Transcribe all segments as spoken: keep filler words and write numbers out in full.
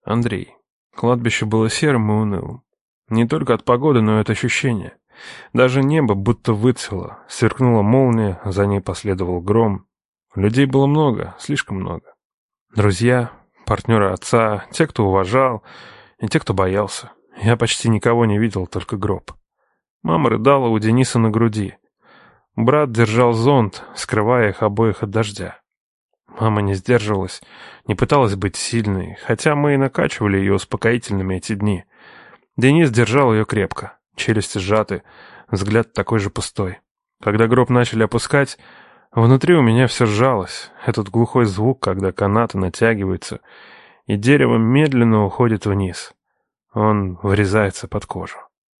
Андрей. Кладбище было серым и унылым. Не только от погоды, но и от ощущения. Даже небо будто выцвело, сверкнула молния, за ней последовал гром. Людей было много, слишком много. Друзья, партнеры отца, те, кто уважал, и те, кто боялся. Я почти никого не видел, только гроб. Мама рыдала у Дениса на груди. Брат держал зонт, скрывая их обоих от дождя. Мама не сдерживалась, не пыталась быть сильной, хотя мы и накачивали ее успокоительными эти дни. Денис держал ее крепко, челюсти сжаты, взгляд такой же пустой. Когда гроб начали опускать, внутри у меня все сжалось. Этот глухой звук, когда канаты натягиваются, и дерево медленно уходит вниз. Он врезается под кожу.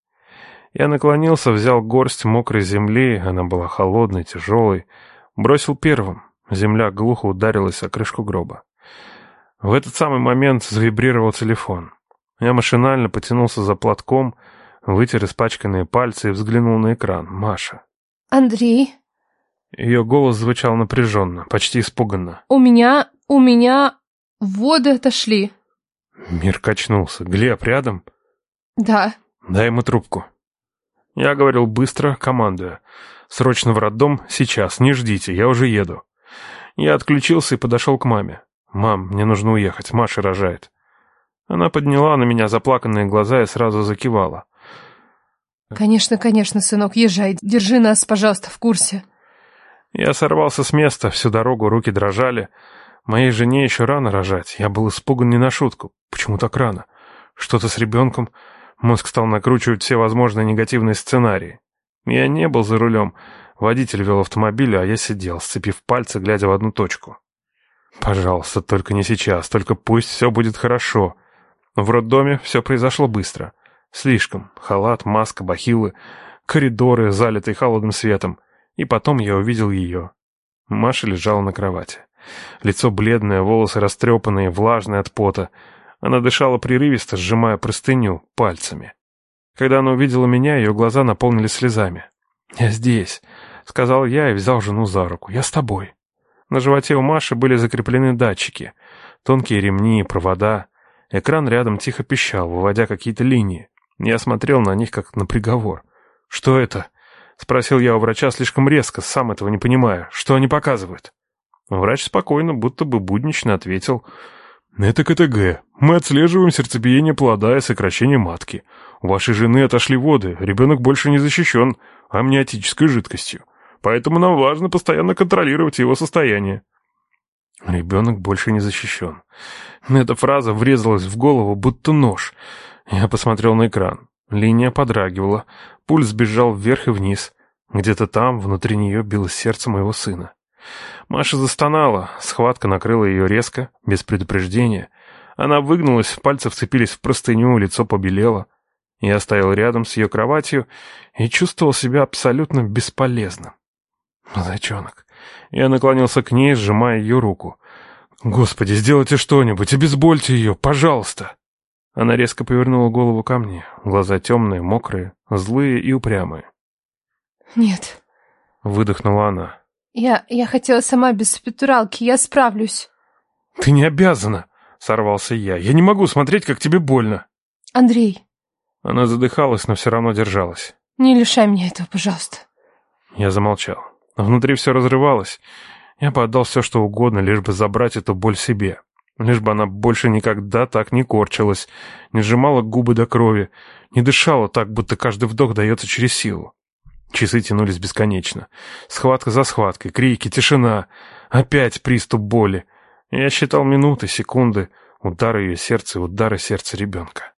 Я наклонился, взял горсть мокрой земли, она была холодной, тяжелой, бросил первым. Земля глухо ударилась о крышку гроба. В этот самый момент завибрировал телефон. Я машинально потянулся за платком, вытер испачканные пальцы и взглянул на экран. Маша. «Андрей?» Ее голос звучал напряженно, почти испуганно. «У меня... у меня... воды отошли». Мир качнулся. «Глеб рядом?» «Да». «Дай ему трубку». Я говорил быстро, командуя. «Срочно в роддом, сейчас, не ждите, я уже еду». Я отключился и подошел к маме. «Мам, мне нужно уехать, Маша рожает». Она подняла на меня заплаканные глаза и сразу закивала. «Конечно, конечно, сынок, езжай, держи нас, пожалуйста, в курсе». Я сорвался с места, всю дорогу руки дрожали. Моей жене еще рано рожать, я был испуган не на шутку. Почему так рано? Что-то с ребенком? Мозг стал накручивать все возможные негативные сценарии. Я не был за рулем. Водитель вел автомобиль, а я сидел, сцепив пальцы, глядя в одну точку. Пожалуйста, только не сейчас, только пусть все будет хорошо. В роддоме все произошло быстро. Слишком. Халат, маска, бахилы, коридоры, залитые холодным светом. И потом я увидел ее. Маша лежала на кровати. Лицо бледное, волосы растрепанные, влажные от пота. Она дышала прерывисто, сжимая простыню пальцами. Когда она увидела меня, ее глаза наполнились слезами. «Я здесь», — сказал я и взял жену за руку. «Я с тобой». На животе у Маши были закреплены датчики, тонкие ремни и провода. Экран рядом тихо пищал, выводя какие-то линии. Я смотрел на них, как на приговор. «Что это?» — спросил я у врача слишком резко, сам этого не понимая. «Что они показывают?» Врач спокойно, будто бы буднично ответил. «Это ка тэ гэ. Мы отслеживаем сердцебиение плода и сокращение матки. У вашей жены отошли воды, ребенок больше не защищен амниотической жидкостью. Поэтому нам важно постоянно контролировать его состояние». «Ребенок больше не защищен». Эта фраза врезалась в голову, будто нож. Я посмотрел на экран. Линия подрагивала, пульс бежал вверх и вниз. Где-то там, внутри нее, билось сердце моего сына. Маша застонала, схватка накрыла ее резко, без предупреждения. Она выгнулась, пальцы вцепились в простыню, лицо побелело. Я стоял рядом с ее кроватью и чувствовал себя абсолютно бесполезным. «Зайчонок». Я наклонился к ней, сжимая ее руку. «Господи, сделайте что-нибудь, обезбольте ее, пожалуйста!» Она резко повернула голову ко мне. Глаза темные, мокрые, злые и упрямые. «Нет», — выдохнула она. Я... я хотела сама без спитуралки, я справлюсь». «Ты не обязана», — сорвался я. «Я не могу смотреть, как тебе больно». «Андрей». Она задыхалась, но все равно держалась. «Не лишай меня этого, пожалуйста». Я замолчал. Внутри все разрывалось. Я бы отдал все, что угодно, лишь бы забрать эту боль себе. Лишь бы она больше никогда так не корчилась, не сжимала губы до крови, не дышала так, будто каждый вдох дается через силу. Часы тянулись бесконечно. Схватка за схваткой, крики, тишина. Опять приступ боли. Я считал минуты, секунды, удары ее сердца и удары сердца ребенка.